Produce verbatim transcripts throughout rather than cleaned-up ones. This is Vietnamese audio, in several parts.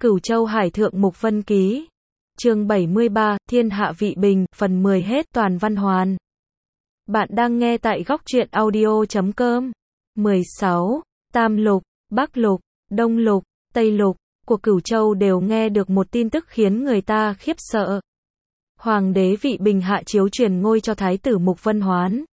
Cửu Châu Hải Thượng Mục Vân Ký. Chương bảy mươi ba, Thiên Hạ Vị Bình, phần mười hết toàn văn hoàn. Bạn đang nghe tại góc truyện audio chấm com. mười sáu. Tam Lục, Bắc Lục, Đông Lục, Tây Lục của Cửu Châu đều nghe được một tin tức khiến người ta khiếp sợ. Hoàng đế Vị Bình hạ chiếu truyền ngôi cho Thái tử Mục Vân Hoán.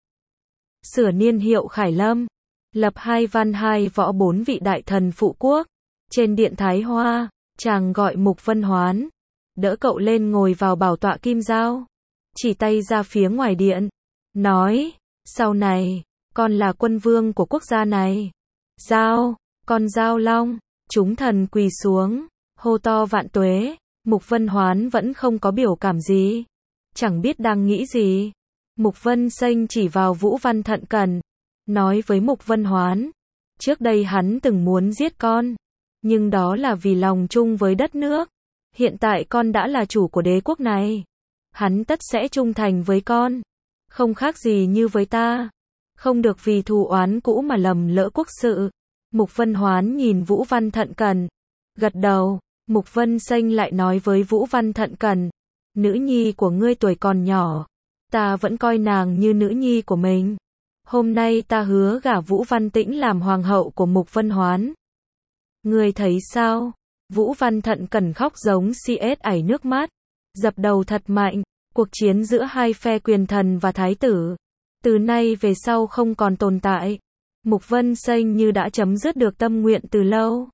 Sửa niên hiệu Khải Lâm. Lập hai văn hai võ bốn vị đại thần phụ quốc. Trên điện Thái Hoa, chàng gọi Mục Vân Hoán. Đỡ cậu lên ngồi vào bảo tọa kim giao. Chỉ tay ra phía ngoài điện. Nói, sau này, con là quân vương của quốc gia này. Giao, con Giao Long. Chúng thần quỳ xuống, hô to vạn tuế. Mục Vân Hoán vẫn không có biểu cảm gì. Chẳng biết đang nghĩ gì. Mục Vân Xanh chỉ vào Vũ Văn Thận Cẩn. Nói với Mục Vân Hoán. Trước đây hắn từng muốn giết con. Nhưng đó là vì lòng chung với đất nước. Hiện tại con đã là chủ của đế quốc này. Hắn tất sẽ trung thành với con. Không khác gì như với ta. Không được vì thù oán cũ mà lầm lỡ quốc sự. Mục Vân Hoán nhìn Vũ Văn Thận Cẩn. Gật đầu. Mục Vân Xanh lại nói với Vũ Văn Thận Cẩn. Nữ nhi của ngươi tuổi còn nhỏ. Ta vẫn coi nàng như nữ nhi của mình. Hôm nay ta hứa gả Vũ Văn Tĩnh làm hoàng hậu của Mục Vân Hoán. Ngươi thấy sao? Vũ Văn Thận Cẩn khóc giống xê ét ảy nước mắt. Dập đầu thật mạnh. Cuộc chiến giữa hai phe quyền thần và thái tử. Từ nay về sau không còn tồn tại. Mục Vân Xanh như đã chấm dứt được tâm nguyện từ lâu.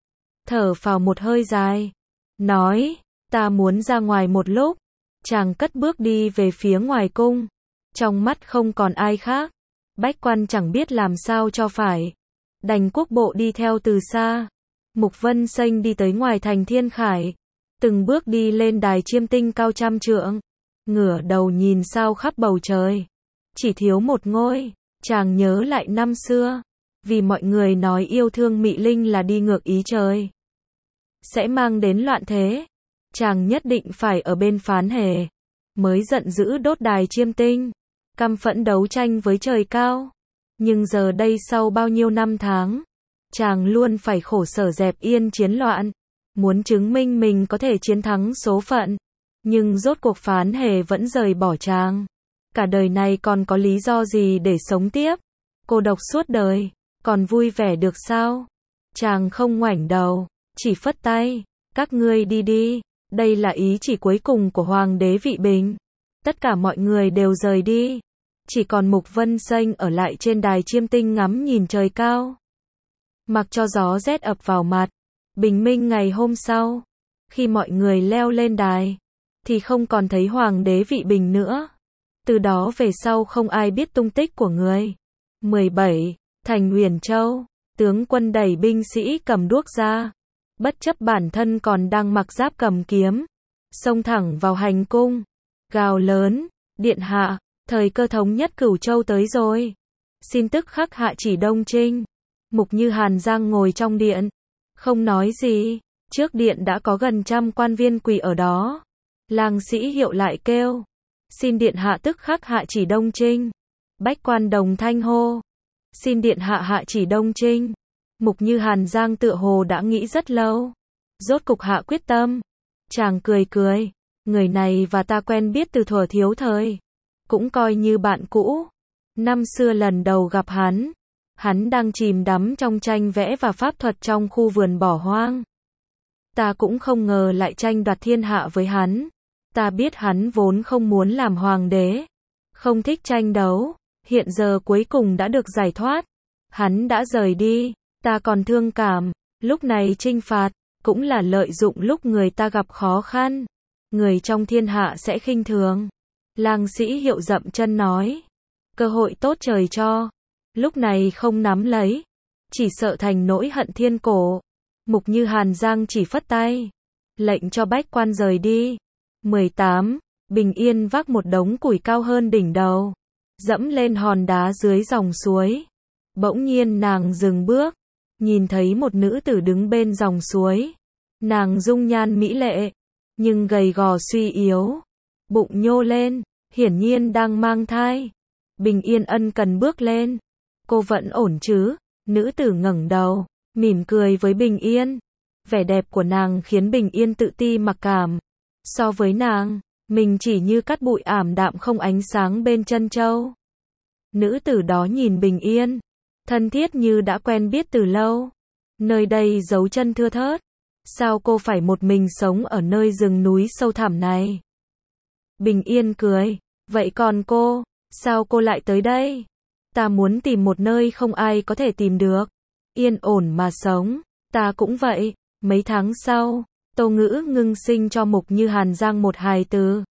Thở phào một hơi dài. Nói, ta muốn ra ngoài một lúc. Chàng cất bước đi về phía ngoài cung. Trong mắt không còn ai khác. Bách quan chẳng biết làm sao cho phải. Đành quốc bộ đi theo từ xa. Mục Vân Xanh đi tới ngoài thành Thiên Khải. Từng bước đi lên đài chiêm tinh cao trăm trượng. Ngửa đầu nhìn sao khắp bầu trời. Chỉ thiếu một ngôi. Chàng nhớ lại năm xưa. Vì mọi người nói yêu thương Mị Linh là đi ngược ý trời. Sẽ mang đến loạn thế. Chàng nhất định phải ở bên Phán Hề. Mới giận dữ đốt đài chiêm tinh. Căm phẫn đấu tranh với trời cao. Nhưng giờ đây sau bao nhiêu năm tháng. Chàng luôn phải khổ sở dẹp yên chiến loạn. Muốn chứng minh mình có thể chiến thắng số phận. Nhưng rốt cuộc Phán Hề vẫn rời bỏ chàng. Cả đời này còn có lý do gì để sống tiếp? Cô độc suốt đời. Còn vui vẻ được sao? Chàng không ngoảnh đầu. Chỉ phất tay. Các ngươi đi đi. Đây là ý chỉ cuối cùng của Hoàng đế Vị Bình. Tất cả mọi người đều rời đi. Chỉ còn Mục Vân Xanh ở lại trên đài chiêm tinh ngắm nhìn trời cao. Mặc cho gió rét ập vào mặt. Bình minh ngày hôm sau. Khi mọi người leo lên đài. Thì không còn thấy Hoàng đế Vị Bình nữa. Từ đó về sau không ai biết tung tích của người. mười bảy. Thành Huyền Châu. Tướng quân đẩy binh sĩ cầm đuốc ra. Bất chấp bản thân còn đang mặc giáp cầm kiếm. Xông thẳng vào hành cung. Gào lớn. Điện hạ. Thời cơ thống nhất Cửu Châu tới rồi. Xin tức khắc hạ chỉ Đông Trinh. Mục Như Hàn Giang ngồi trong điện. Không nói gì. Trước điện đã có gần trăm quan viên quỳ ở đó. Lang sĩ hiệu lại kêu. Xin điện hạ tức khắc hạ chỉ Đông Trinh. Bách quan đồng thanh hô. Xin điện hạ hạ chỉ Đông Trinh. Mục Như Hàn Giang tựa hồ đã nghĩ rất lâu. Rốt cục hạ quyết tâm. Chàng cười cười. Người này và ta quen biết từ thuở thiếu thời. Cũng coi như bạn cũ. Năm xưa lần đầu gặp hắn. Hắn đang chìm đắm trong tranh vẽ và pháp thuật trong khu vườn bỏ hoang. Ta cũng không ngờ lại tranh đoạt thiên hạ với hắn. Ta biết hắn vốn không muốn làm hoàng đế. Không thích tranh đấu. Hiện giờ cuối cùng đã được giải thoát. Hắn đã rời đi. Ta còn thương cảm. Lúc này trinh phạt. Cũng là lợi dụng lúc người ta gặp khó khăn. Người trong thiên hạ sẽ khinh thường. Lang sĩ hiệu dậm chân nói. Cơ hội tốt trời cho. Lúc này không nắm lấy. Chỉ sợ thành nỗi hận thiên cổ. Mục Như Hàn Giang chỉ phất tay. Lệnh cho bách quan rời đi. mười tám. Bình Yên vác một đống củi cao hơn đỉnh đầu. Dẫm lên hòn đá dưới dòng suối. Bỗng nhiên nàng dừng bước. Nhìn thấy một nữ tử đứng bên dòng suối. Nàng dung nhan mỹ lệ. Nhưng gầy gò suy yếu. Bụng nhô lên. Hiển nhiên đang mang thai. Bình Yên ân cần bước lên. Cô vẫn ổn chứ? Nữ tử ngẩng đầu. Mỉm cười với Bình Yên. Vẻ đẹp của nàng khiến Bình Yên tự ti mặc cảm. So với nàng, mình chỉ như cát bụi ảm đạm không ánh sáng bên chân châu. Nữ tử đó nhìn Bình Yên, thân thiết như đã quen biết từ lâu. Nơi đây dấu chân thưa thớt. Sao cô phải một mình sống ở nơi rừng núi sâu thẳm này? Bình Yên cười. Vậy còn cô, sao cô lại tới đây? Ta muốn tìm một nơi không ai có thể tìm được. Yên ổn mà sống. Ta cũng vậy. Mấy tháng sau, Tô Ngữ ngưng sinh cho Mục Như Hàn Giang một hài tử.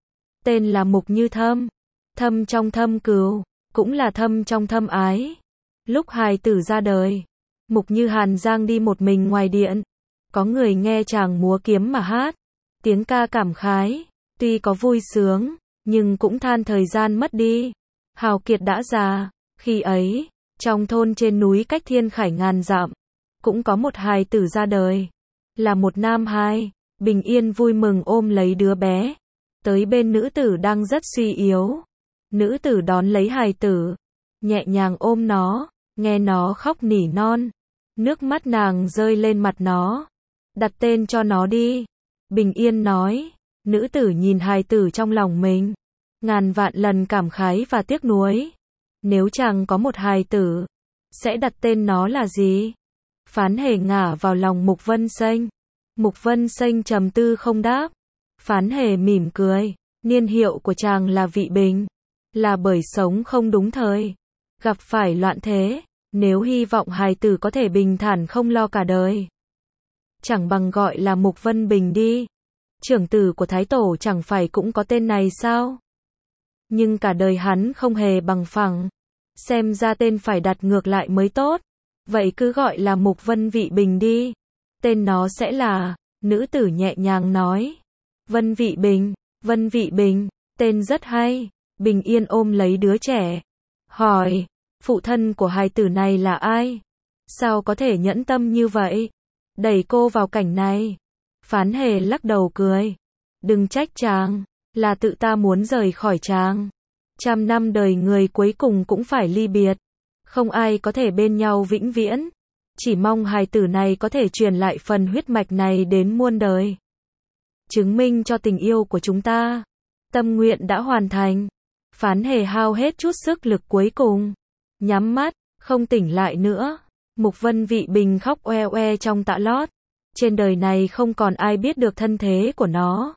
Tên là Mục Như Thâm. Thâm trong thâm cừu, cũng là thâm trong thâm ái. Lúc hài tử ra đời, Mục Như Hàn Giang đi một mình ngoài điện. Có người nghe chàng múa kiếm mà hát. Tiếng ca cảm khái, tuy có vui sướng, nhưng cũng than thời gian mất đi. Hào kiệt đã già. Khi ấy, trong thôn trên núi cách thiên khải ngàn dặm, cũng có một hài tử ra đời. Là một nam hài. Bình Yên vui mừng ôm lấy đứa bé. Tới bên nữ tử đang rất suy yếu. Nữ tử đón lấy hài tử, nhẹ nhàng ôm nó, nghe nó khóc nỉ non. Nước mắt nàng rơi lên mặt nó. Đặt tên cho nó đi. Bình Yên nói. Nữ tử nhìn hài tử trong lòng mình, ngàn vạn lần cảm khái và tiếc nuối. Nếu chàng có một hài tử, sẽ đặt tên nó là gì? Phán Hề ngả vào lòng Mục Vân Xanh. Mục Vân Xanh trầm tư không đáp. Phán Hề mỉm cười. Niên hiệu của chàng là Vị Bình. Là bởi sống không đúng thời, gặp phải loạn thế. Nếu hy vọng hài tử có thể bình thản không lo cả đời, chẳng bằng gọi là Mục Vân Bình đi. Trưởng tử của Thái Tổ chẳng phải cũng có tên này sao? Nhưng cả đời hắn không hề bằng phẳng. Xem ra tên phải đặt ngược lại mới tốt. Vậy cứ gọi là Mục Vân Vị Bình đi. Tên nó sẽ là, nữ tử nhẹ nhàng nói. Vân Vị Bình, Vân Vị Bình, tên rất hay. Bình Yên ôm lấy đứa trẻ, hỏi, phụ thân của hài tử này là ai? Sao có thể nhẫn tâm như vậy? Đẩy cô vào cảnh này. Phán Hề lắc đầu cười. Đừng trách chàng, là tự ta muốn rời khỏi chàng. Trăm năm đời người cuối cùng cũng phải ly biệt. Không ai có thể bên nhau vĩnh viễn. Chỉ mong hài tử này có thể truyền lại phần huyết mạch này đến muôn đời. Chứng minh cho tình yêu của chúng ta. Tâm nguyện đã hoàn thành. Phán Hề hao hết chút sức lực cuối cùng. Nhắm mắt, không tỉnh lại nữa. Mục Vân Vị Bình khóc oe oe trong tã lót. Trên đời này không còn ai biết được thân thế của nó.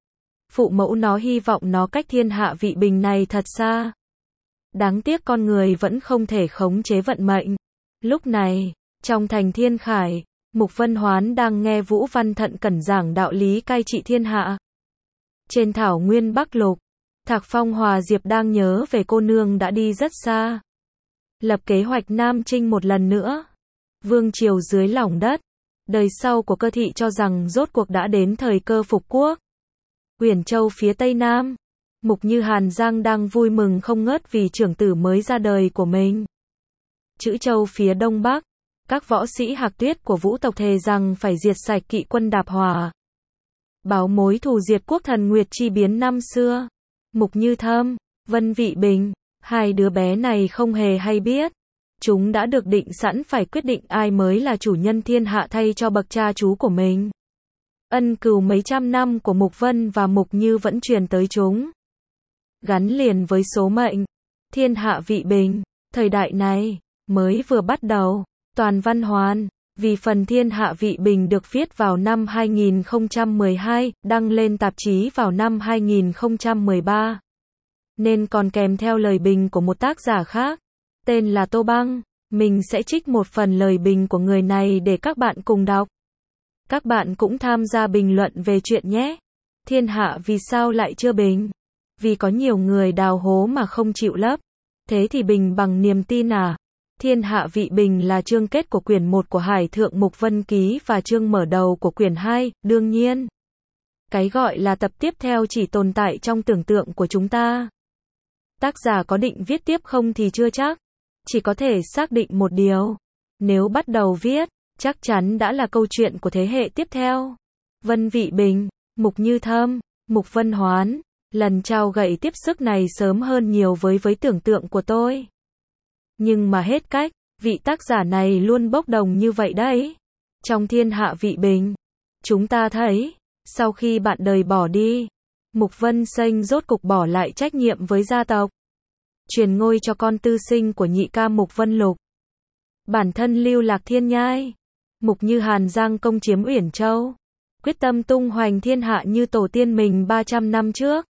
Phụ mẫu nó hy vọng nó cách thiên hạ Vị Bình này thật xa. Đáng tiếc con người vẫn không thể khống chế vận mệnh. Lúc này, trong thành Thiên Khải, Mục Vân Hoán đang nghe Vũ Văn Thận cẩn giảng đạo lý cai trị thiên hạ. Trên thảo nguyên Bắc Lục, Thạc Phong Hòa Diệp đang nhớ về cô nương đã đi rất xa. Lập kế hoạch Nam Chinh một lần nữa. Vương triều dưới lòng đất. Đời sau của Cơ Thị cho rằng rốt cuộc đã đến thời cơ phục quốc. Uyển Châu phía Tây Nam. Mục Như Hàn Giang đang vui mừng không ngớt vì trưởng tử mới ra đời của mình. Chữ Châu phía Đông Bắc. Các võ sĩ Hạc Tuyết của Vũ tộc thề rằng phải diệt sạch kỵ quân Đạp Hỏa. Báo mối thù diệt quốc thần Nguyệt Chi Biến năm xưa. Mục Như Thâm, Vân Vị Bình, hai đứa bé này không hề hay biết. Chúng đã được định sẵn phải quyết định ai mới là chủ nhân thiên hạ thay cho bậc cha chú của mình. Ân cừu mấy trăm năm của Mục Vân và Mục Như vẫn truyền tới chúng. Gắn liền với số mệnh. Thiên hạ Vị Bình, thời đại này, mới vừa bắt đầu. Toàn văn hoàn. Vì phần Thiên hạ Vị Bình được viết vào năm hai nghìn không trăm mười hai, đăng lên tạp chí vào năm hai nghìn không trăm mười ba. Nên còn kèm theo lời bình của một tác giả khác, tên là Tô Băng. Mình sẽ trích một phần lời bình của người này để các bạn cùng đọc. Các bạn cũng tham gia bình luận về chuyện nhé. Thiên hạ vì sao lại chưa bình? Vì có nhiều người đào hố mà không chịu lấp. Thế thì bình bằng niềm tin à? Thiên hạ Vị Bình là chương kết của quyển một của Hải Thượng Mục Vân Ký và chương mở đầu của quyển hai, đương nhiên. Cái gọi là tập tiếp theo chỉ tồn tại trong tưởng tượng của chúng ta. Tác giả có định viết tiếp không thì chưa chắc. Chỉ có thể xác định một điều. Nếu bắt đầu viết, chắc chắn đã là câu chuyện của thế hệ tiếp theo. Vân Vị Bình, Mục Như Thâm, Mục Vân Hoán. Lần trao gậy tiếp sức này sớm hơn nhiều với với tưởng tượng của tôi. Nhưng mà hết cách, vị tác giả này luôn bốc đồng như vậy đấy. Trong thiên hạ vị bình, chúng ta thấy, sau khi bạn đời bỏ đi, Mục Vân Xanh rốt cục bỏ lại trách nhiệm với gia tộc, truyền ngôi cho con tư sinh của nhị ca Mục Vân Lục. Bản thân lưu lạc thiên nhai, Mục Như Hàn giang công chiếm Uyển Châu, quyết tâm tung hoành thiên hạ như tổ tiên mình ba trăm năm trước.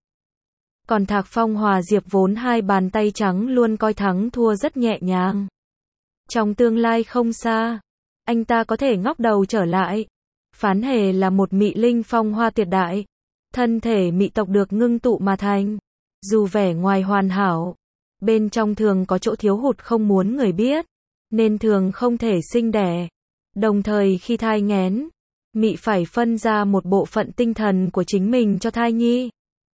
Còn Thạc Phong Hòa Diệp vốn hai bàn tay trắng luôn coi thắng thua rất nhẹ nhàng. Trong tương lai không xa, anh ta có thể ngóc đầu trở lại. Phán Hề là một mị linh phong hoa tuyệt đại, thân thể mị tộc được ngưng tụ mà thành. Dù vẻ ngoài hoàn hảo, bên trong thường có chỗ thiếu hụt không muốn người biết, nên thường không thể sinh đẻ. Đồng thời khi thai nghén, mị phải phân ra một bộ phận tinh thần của chính mình cho thai nhi.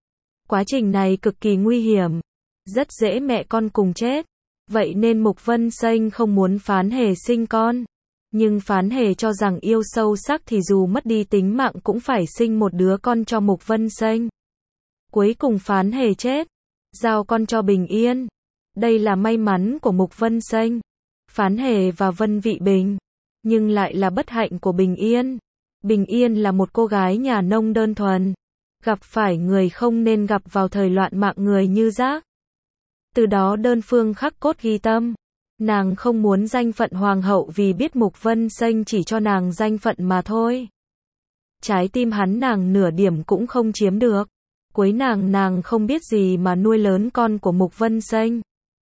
Quá trình này cực kỳ nguy hiểm, rất dễ mẹ con cùng chết. Vậy nên Mục Vân Xanh không muốn Phán Hề sinh con. Nhưng Phán Hề cho rằng yêu sâu sắc thì dù mất đi tính mạng cũng phải sinh một đứa con cho Mục Vân Xanh. Cuối cùng Phán Hề chết, giao con cho Bình Yên. Đây là may mắn của Mục Vân Xanh, Phán Hề và Vân Vị Bình, nhưng lại là bất hạnh của Bình Yên. Bình Yên là một cô gái nhà nông đơn thuần, gặp phải người không nên gặp vào thời loạn mạng người như Giác. Từ đó đơn phương khắc cốt ghi tâm. Nàng không muốn danh phận hoàng hậu vì biết Mục Vân Xanh chỉ cho nàng danh phận mà thôi. Trái tim hắn nàng nửa điểm cũng không chiếm được. Cuối nàng nàng không biết gì mà nuôi lớn con của Mục Vân Xanh.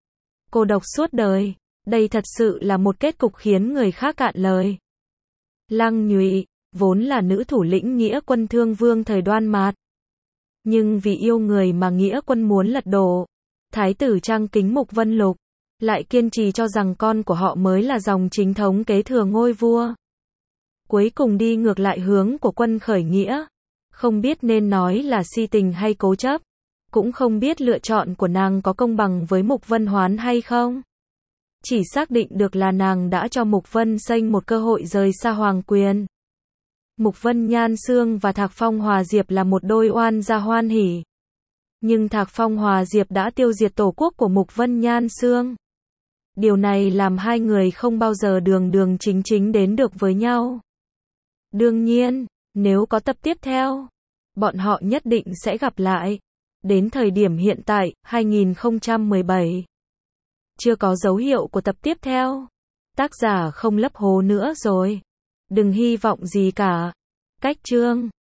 Cô độc suốt đời, đây thật sự là một kết cục khiến người khác cạn lời. Lăng Nhụy, vốn là nữ thủ lĩnh nghĩa quân Thương Vương thời Đoan Mạt. Nhưng vì yêu người mà nghĩa quân muốn lật đổ, thái tử Trang kính Mục Vân Lục, lại kiên trì cho rằng con của họ mới là dòng chính thống kế thừa ngôi vua. Cuối cùng đi ngược lại hướng của quân khởi nghĩa, không biết nên nói là si tình hay cố chấp, cũng không biết lựa chọn của nàng có công bằng với Mục Vân Hoán hay không. Chỉ xác định được là nàng đã cho Mục Vân Xanh một cơ hội rời xa hoàng quyền. Mục Vân Nhan Sương và Thạc Phong Hòa Diệp là một đôi oan gia hoan hỉ. Nhưng Thạc Phong Hòa Diệp đã tiêu diệt tổ quốc của Mục Vân Nhan Sương. Điều này làm hai người không bao giờ đường đường chính chính đến được với nhau. Đương nhiên, nếu có tập tiếp theo, bọn họ nhất định sẽ gặp lại. Đến thời điểm hiện tại, hai nghìn không trăm mười bảy, chưa có dấu hiệu của tập tiếp theo. Tác giả không lấp hố nữa rồi. Đừng hy vọng gì cả. Cách chương